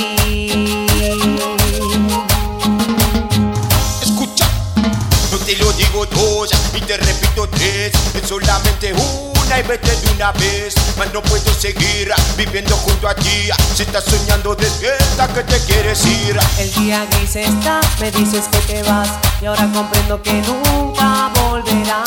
Escucha, no te lo digo dos y te repito tres, es solamente una y vete de una vez. Mas no puedo seguir viviendo junto a ti si estás soñando despierta que te quieres ir. El día gris está, me dices que te vas y ahora comprendo que nunca volverás.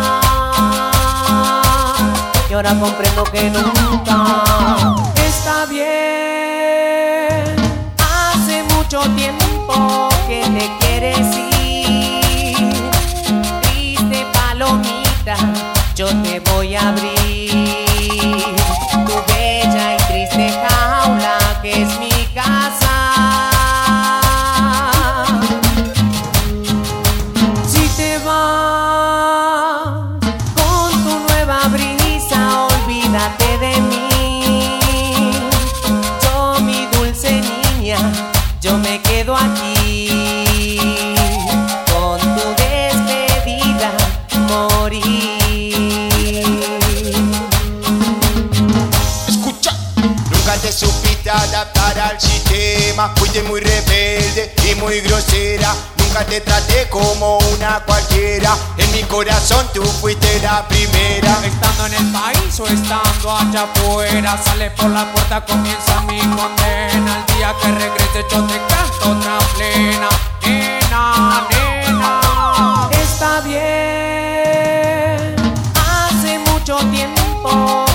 Y ahora comprendo que nunca está bien. Hace mucho tiempo que te quieres ir. Triste palomita, yo te voy a abrir tu bella y triste jaula que es mi casa. Si te vas con tu nueva brisa, olvídate de mí. Yo, mi dulce niña, yo me quedo aquí. Con tu despedida morir. Nunca te supiste adaptar al sistema, fuiste muy rebelde y muy grosera. Nunca te traté como una cualquiera, en mi corazón tú fuiste la primera. Estando en el país o estando allá afuera, sale por la puerta, comienza mi condena. El día que regrese yo te canto otra plena. Nena, nena, Está bien, hace mucho tiempo